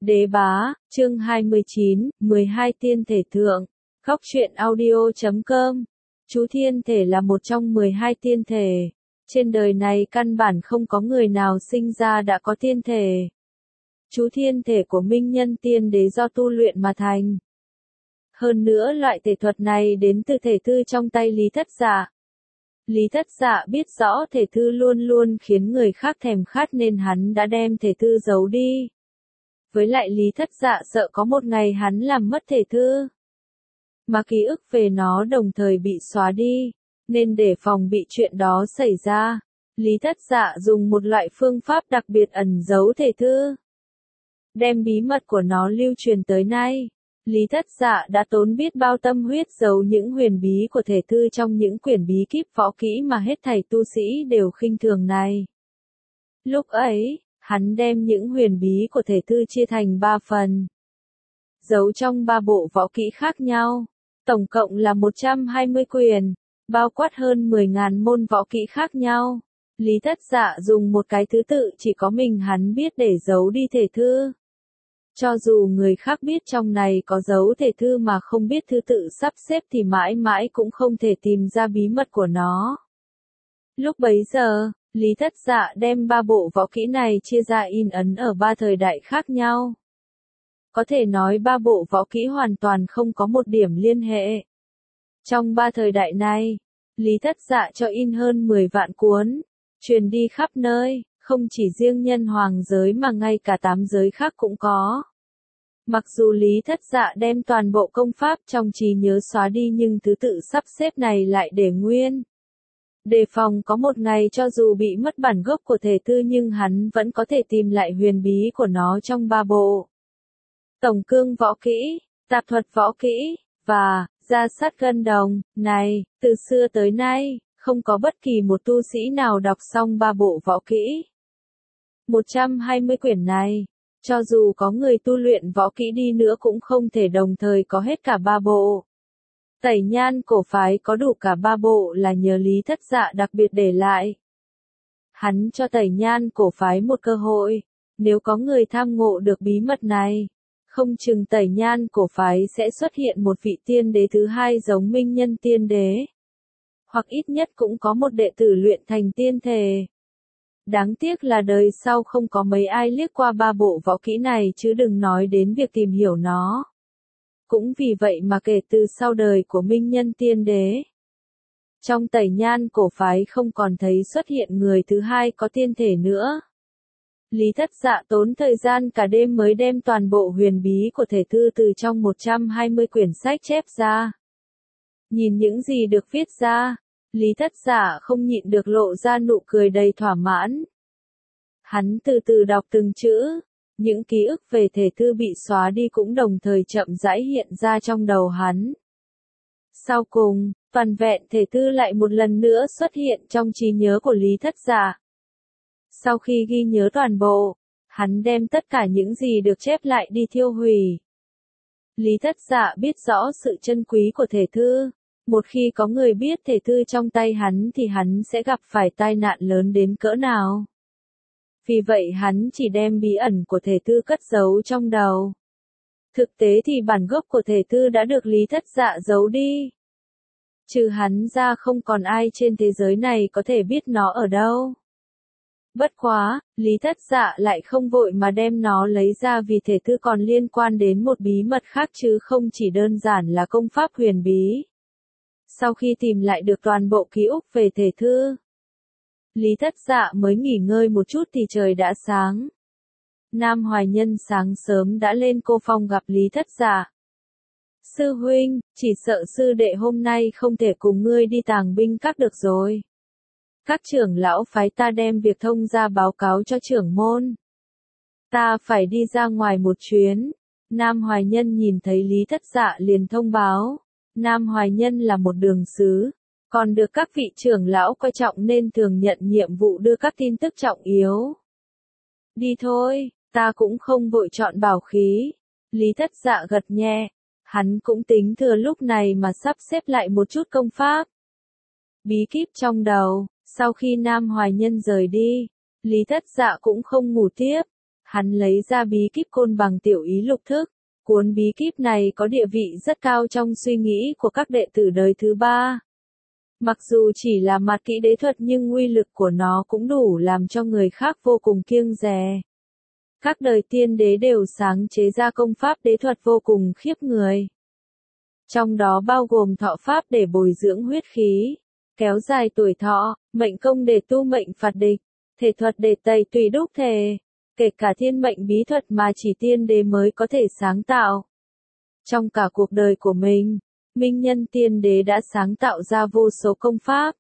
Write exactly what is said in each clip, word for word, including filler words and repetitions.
Đế bá, chương hai mươi chín, mười hai tiên thể thượng. Góc truyện audio chấm com. Chú thiên thể là một trong mười hai tiên thể. Trên đời này căn bản không có người nào sinh ra đã có tiên thể. Chú thiên thể của minh nhân tiên đế do tu luyện mà thành. Hơn nữa loại thể thuật này đến từ thể thư trong tay Lý Thất Dạ. Lý Thất Dạ biết rõ thể thư luôn luôn khiến người khác thèm khát nên hắn đã đem thể thư giấu đi. Với lại Lý Thất Dạ sợ có một ngày hắn làm mất thể thư, mà ký ức về nó đồng thời bị xóa đi, nên để phòng bị chuyện đó xảy ra, Lý Thất Dạ dùng một loại phương pháp đặc biệt ẩn giấu thể thư, đem bí mật của nó lưu truyền tới nay. Lý Thất Dạ đã tốn biết bao tâm huyết giấu những huyền bí của thể thư trong những quyển bí kíp võ kỹ mà hết thảy tu sĩ đều khinh thường này. Lúc ấy, hắn đem những huyền bí của thể thư chia thành ba phần, giấu trong ba bộ võ kỹ khác nhau, tổng cộng là một trăm hai mươi quyển, bao quát hơn mười nghìn môn võ kỹ khác nhau. Lý Thất Dạ dùng một cái thứ tự chỉ có mình hắn biết để giấu đi thể thư. Cho dù người khác biết trong này có dấu thể thư mà không biết thứ tự sắp xếp thì mãi mãi cũng không thể tìm ra bí mật của nó. Lúc bấy giờ, Lý Thất Dạ đem ba bộ võ kỹ này chia ra in ấn ở ba thời đại khác nhau. Có thể nói ba bộ võ kỹ hoàn toàn không có một điểm liên hệ. Trong ba thời đại này, Lý Thất Dạ cho in hơn mười vạn cuốn, truyền đi khắp nơi, không chỉ riêng nhân hoàng giới mà ngay cả tám giới khác cũng có. Mặc dù Lý Thất Dạ đem toàn bộ công pháp trong trí nhớ xóa đi nhưng thứ tự sắp xếp này lại để nguyên. Đề phòng có một ngày cho dù bị mất bản gốc của thể thư nhưng hắn vẫn có thể tìm lại huyền bí của nó trong ba bộ. Tổng cương võ kỹ, tạp thuật võ kỹ, và gia sát gân đồng, này, từ xưa tới nay, không có bất kỳ một tu sĩ nào đọc xong ba bộ võ kỹ. một trăm hai mươi quyển này, cho dù có người tu luyện võ kỹ đi nữa cũng không thể đồng thời có hết cả ba bộ. Tẩy Nhan cổ phái có đủ cả ba bộ là nhờ Lý Thất Dạ đặc biệt để lại. Hắn cho Tẩy Nhan cổ phái một cơ hội, nếu có người tham ngộ được bí mật này, không chừng Tẩy Nhan cổ phái sẽ xuất hiện một vị tiên đế thứ hai giống minh nhân tiên đế. Hoặc ít nhất cũng có một đệ tử luyện thành tiên thể. Đáng tiếc là đời sau không có mấy ai liếc qua ba bộ võ kỹ này chứ đừng nói đến việc tìm hiểu nó. Cũng vì vậy mà kể từ sau đời của minh nhân tiên đế, trong Tẩy Nhan cổ phái không còn thấy xuất hiện người thứ hai có tiên thể nữa. Lý Thất Dạ tốn thời gian cả đêm mới đem toàn bộ huyền bí của thể thư từ trong một trăm hai mươi quyển sách chép ra. Nhìn những gì được viết ra, Lý Thất Dạ không nhịn được lộ ra nụ cười đầy thỏa mãn. Hắn từ từ đọc từng chữ, những ký ức về thể thư bị xóa đi cũng đồng thời chậm rãi hiện ra trong đầu hắn. Sau cùng, toàn vẹn thể thư lại một lần nữa xuất hiện trong trí nhớ của Lý Thất Dạ. Sau khi ghi nhớ toàn bộ, hắn đem tất cả những gì được chép lại đi thiêu hủy. Lý Thất Dạ biết rõ sự chân quý của thể thư. Một khi có người biết thể thư trong tay hắn thì hắn sẽ gặp phải tai nạn lớn đến cỡ nào. Vì vậy hắn chỉ đem bí ẩn của thể thư cất giấu trong đầu. Thực tế thì bản gốc của thể thư đã được Lý Thất Dạ giấu đi. Trừ hắn ra không còn ai trên thế giới này có thể biết nó ở đâu. Bất quá, Lý Thất Dạ lại không vội mà đem nó lấy ra vì thể thư còn liên quan đến một bí mật khác chứ không chỉ đơn giản là công pháp huyền bí. Sau khi tìm lại được toàn bộ ký ức về thể thư, Lý Thất Dạ mới nghỉ ngơi một chút thì trời đã sáng. Nam Hoài Nhân sáng sớm đã lên cô phong gặp Lý Thất Dạ. Sư huynh, chỉ sợ sư đệ hôm nay không thể cùng ngươi đi tàng binh các được rồi. Các trưởng lão phái ta đem việc thông ra báo cáo cho trưởng môn. Ta phải đi ra ngoài một chuyến. Nam Hoài Nhân nhìn thấy Lý Thất Dạ liền thông báo. Nam Hoài Nhân là một đường sứ, còn được các vị trưởng lão coi trọng nên thường nhận nhiệm vụ đưa các tin tức trọng yếu. Đi thôi, ta cũng không vội chọn bảo khí. Lý Thất Dạ gật nhẹ, hắn cũng tính thừa lúc này mà sắp xếp lại một chút công pháp. Bí kíp trong đầu, sau khi Nam Hoài Nhân rời đi, Lý Thất Dạ cũng không ngủ tiếp. Hắn lấy ra bí kíp côn bằng tiểu ý lục thức. Cuốn bí kíp này có địa vị rất cao trong suy nghĩ của các đệ tử đời thứ ba. Mặc dù chỉ là mặt kỹ đế thuật nhưng uy lực của nó cũng đủ làm cho người khác vô cùng kiêng dè. Các đời tiên đế đều sáng chế ra công pháp đế thuật vô cùng khiếp người. Trong đó bao gồm thọ pháp để bồi dưỡng huyết khí, kéo dài tuổi thọ, mệnh công để tu mệnh phạt địch, thể thuật để tẩy tùy đúc thể, kể cả thiên mệnh bí thuật mà chỉ tiên đế mới có thể sáng tạo. Trong cả cuộc đời của mình, Minh Nhân Tiên Đế đã sáng tạo ra vô số công pháp.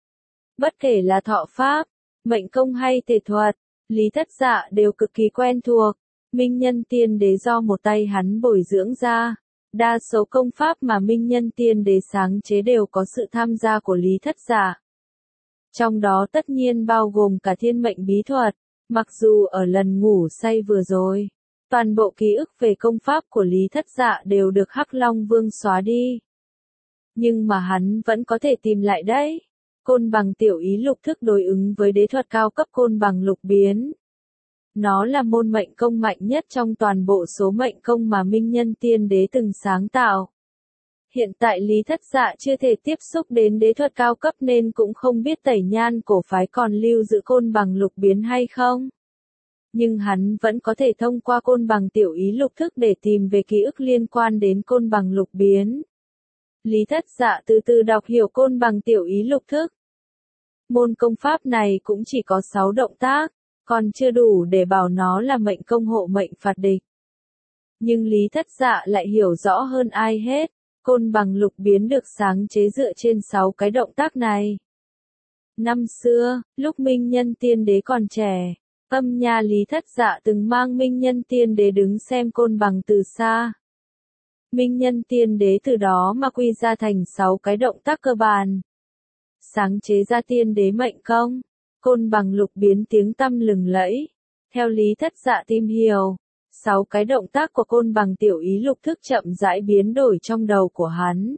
Bất kể là thọ pháp, mệnh công hay thể thuật, Lý Thất Dạ đều cực kỳ quen thuộc. Minh Nhân Tiên Đế do một tay hắn bồi dưỡng ra. Đa số công pháp mà Minh Nhân Tiên Đế sáng chế đều có sự tham gia của Lý Thất Dạ. Trong đó tất nhiên bao gồm cả thiên mệnh bí thuật. Mặc dù ở lần ngủ say vừa rồi, toàn bộ ký ức về công pháp của Lý Thất Dạ đều được Hắc Long Vương xóa đi. Nhưng mà hắn vẫn có thể tìm lại đấy. Côn bằng tiểu ý lục thức đối ứng với đế thuật cao cấp côn bằng lục biến. Nó là môn mệnh công mạnh nhất trong toàn bộ số mệnh công mà Minh Nhân Tiên Đế từng sáng tạo. Hiện tại Lý Thất Dạ chưa thể tiếp xúc đến đế thuật cao cấp nên cũng không biết Tẩy Nhan cổ phái còn lưu giữ côn bằng lục biến hay không. Nhưng hắn vẫn có thể thông qua côn bằng tiểu ý lục thức để tìm về ký ức liên quan đến côn bằng lục biến. Lý Thất Dạ từ từ đọc hiểu côn bằng tiểu ý lục thức. Môn công pháp này cũng chỉ có sáu động tác, còn chưa đủ để bảo nó là mệnh công hộ mệnh phạt địch. Nhưng Lý Thất Dạ lại hiểu rõ hơn ai hết, côn bằng lục biến được sáng chế dựa trên sáu cái động tác này. Năm xưa, lúc Minh Nhân Tiên Đế còn trẻ, Âm Nha Lý Thất Dạ từng mang Minh Nhân Tiên Đế đứng xem côn bằng từ xa. Minh Nhân Tiên Đế từ đó mà quy ra thành sáu cái động tác cơ bản. Sáng chế ra tiên đế mệnh công, côn bằng lục biến tiếng tăm lừng lẫy. Theo Lý Thất Dạ tìm hiểu, sáu cái động tác của côn bằng tiểu ý lục thức chậm rãi biến đổi trong đầu của hắn.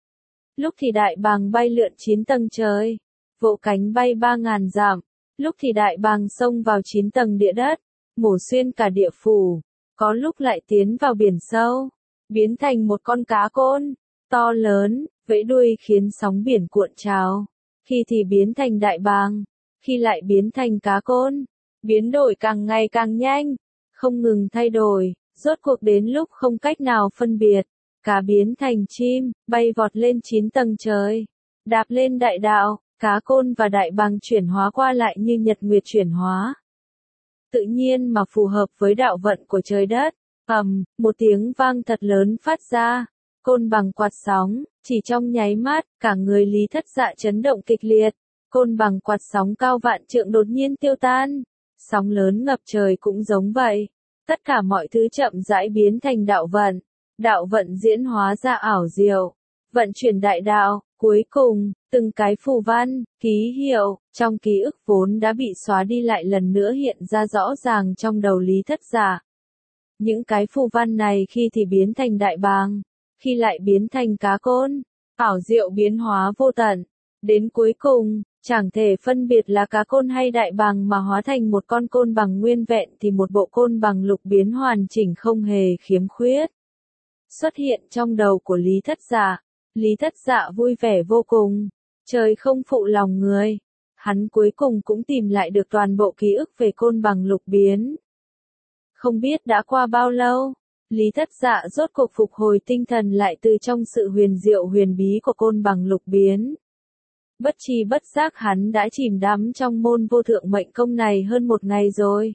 Lúc thì đại bàng bay lượn chín tầng trời, vỗ cánh bay ba ngàn dặm, lúc thì đại bàng xông vào chín tầng địa đất, mổ xuyên cả địa phủ, có lúc lại tiến vào biển sâu, biến thành một con cá côn, to lớn, vẫy đuôi khiến sóng biển cuộn trào. Khi thì biến thành đại bàng, khi lại biến thành cá côn, biến đổi càng ngày càng nhanh, không ngừng thay đổi, rốt cuộc đến lúc không cách nào phân biệt, cá biến thành chim, bay vọt lên chín tầng trời, đạp lên đại đạo, cá côn và đại bàng chuyển hóa qua lại như nhật nguyệt chuyển hóa. Tự nhiên mà phù hợp với đạo vận của trời đất, ầm, một tiếng vang thật lớn phát ra, côn bằng quạt sóng, chỉ trong nháy mắt, cả người Lý Thất Dạ chấn động kịch liệt, côn bằng quạt sóng cao vạn trượng đột nhiên tiêu tan, sóng lớn ngập trời cũng giống vậy, tất cả mọi thứ chậm rãi biến thành đạo vận, đạo vận diễn hóa ra ảo diệu, vận chuyển đại đạo, cuối cùng, từng cái phù văn, ký hiệu, trong ký ức vốn đã bị xóa đi lại lần nữa hiện ra rõ ràng trong đầu Lý Thất Dạ. Những cái phù văn này khi thì biến thành đại bàng, khi lại biến thành cá côn, ảo diệu biến hóa vô tận, đến cuối cùng, chẳng thể phân biệt là cá côn hay đại bàng mà hóa thành một con côn bằng nguyên vẹn thì một bộ côn bằng lục biến hoàn chỉnh không hề khiếm khuyết. Xuất hiện trong đầu của Lý Thất Dạ, Lý Thất Dạ vui vẻ vô cùng, trời không phụ lòng người, hắn cuối cùng cũng tìm lại được toàn bộ ký ức về côn bằng lục biến. Không biết đã qua bao lâu, Lý Thất Dạ rốt cuộc phục hồi tinh thần lại từ trong sự huyền diệu huyền bí của côn bằng lục biến. Bất tri bất giác hắn đã chìm đắm trong môn vô thượng mệnh công này hơn một ngày rồi.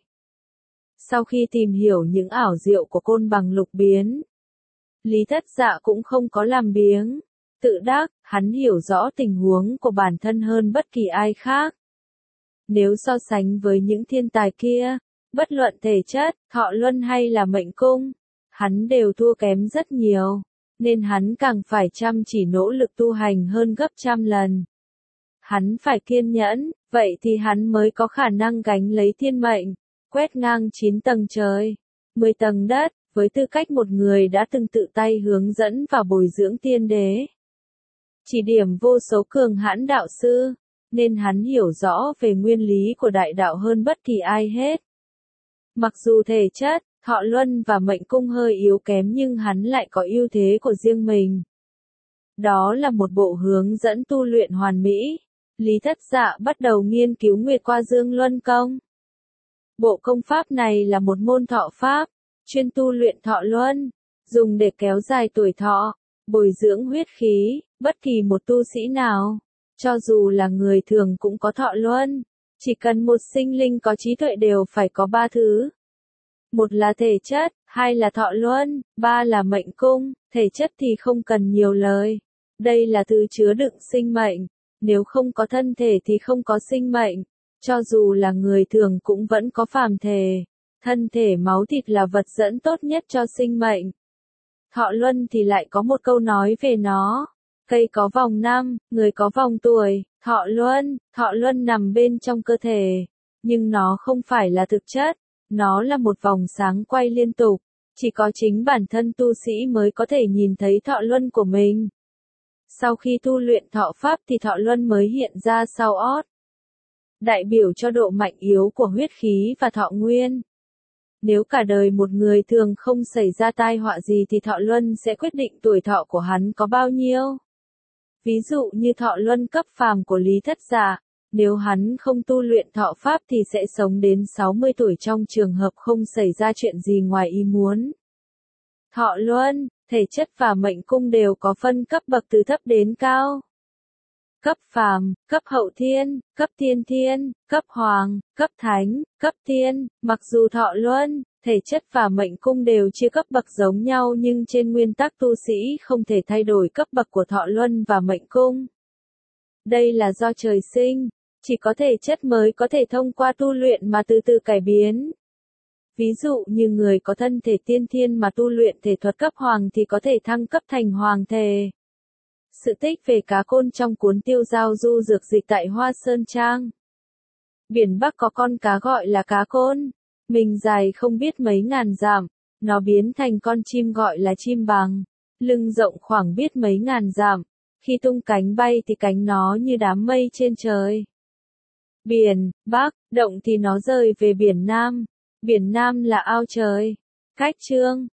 Sau khi tìm hiểu những ảo diệu của côn bằng lục biến, Lý Thất Dạ cũng không có làm biếng, tự đắc, hắn hiểu rõ tình huống của bản thân hơn bất kỳ ai khác. Nếu so sánh với những thiên tài kia, bất luận thể chất, thọ luân hay là mệnh cung, hắn đều thua kém rất nhiều, nên hắn càng phải chăm chỉ nỗ lực tu hành hơn gấp trăm lần. Hắn phải kiên nhẫn, vậy thì hắn mới có khả năng gánh lấy thiên mệnh, quét ngang chín tầng trời, mười tầng đất, với tư cách một người đã từng tự tay hướng dẫn và bồi dưỡng tiên đế. Chỉ điểm vô số cường hãn đạo sư, nên hắn hiểu rõ về nguyên lý của đại đạo hơn bất kỳ ai hết. Mặc dù thể chất, thọ luân và mệnh cung hơi yếu kém nhưng hắn lại có ưu thế của riêng mình. Đó là một bộ hướng dẫn tu luyện hoàn mỹ. Lý Thất Dạ bắt đầu nghiên cứu Nguyệt Qua Dương Luân Công. Bộ công pháp này là một môn thọ pháp, chuyên tu luyện thọ luân, dùng để kéo dài tuổi thọ, bồi dưỡng huyết khí. Bất kỳ một tu sĩ nào, cho dù là người thường cũng có thọ luân. Chỉ cần một sinh linh có trí tuệ đều phải có ba thứ. Một là thể chất, hai là thọ luân, ba là mệnh cung. Thể chất thì không cần nhiều lời. Đây là thứ chứa đựng sinh mệnh. Nếu không có thân thể thì không có sinh mệnh. Cho dù là người thường cũng vẫn có phàm thể. Thân thể máu thịt là vật dẫn tốt nhất cho sinh mệnh. Thọ luân thì lại có một câu nói về nó. Cây có vòng năm, người có vòng tuổi. Thọ luân, thọ luân nằm bên trong cơ thể. Nhưng nó không phải là thực chất. Nó là một vòng sáng quay liên tục. Chỉ có chính bản thân tu sĩ mới có thể nhìn thấy thọ luân của mình. Sau khi tu luyện thọ pháp thì thọ luân mới hiện ra sau ót. Đại biểu cho độ mạnh yếu của huyết khí và thọ nguyên. Nếu cả đời một người thường không xảy ra tai họa gì thì thọ luân sẽ quyết định tuổi thọ của hắn có bao nhiêu. Ví dụ như thọ luân cấp phàm của Lý Thất Dạ, nếu hắn không tu luyện thọ pháp thì sẽ sống đến sáu mươi tuổi trong trường hợp không xảy ra chuyện gì ngoài ý muốn. Thọ luân, thể chất và mệnh cung đều có phân cấp bậc từ thấp đến cao. Cấp phàm, cấp hậu thiên, cấp tiên thiên, cấp hoàng, cấp thánh, cấp tiên. Mặc dù thọ luân, thể chất và mệnh cung đều chia cấp bậc giống nhau nhưng trên nguyên tắc tu sĩ không thể thay đổi cấp bậc của thọ luân và mệnh cung. Đây là do trời sinh, chỉ có thể chất mới có thể thông qua tu luyện mà từ từ cải biến. Ví dụ như người có thân thể tiên thiên mà tu luyện thể thuật cấp hoàng thì có thể thăng cấp thành hoàng thể. Sự tích về cá côn trong cuốn Tiêu Giao Du Dược Dịch tại Hoa Sơn Trang. Biển Bắc có con cá gọi là cá côn. Mình dài không biết mấy ngàn dặm. Nó biến thành con chim gọi là chim bằng. Lưng rộng khoảng biết mấy ngàn dặm. Khi tung cánh bay thì cánh nó như đám mây trên trời. Biển Bắc, động thì nó rời về biển Nam. Biển Nam là ao trời. Cách chương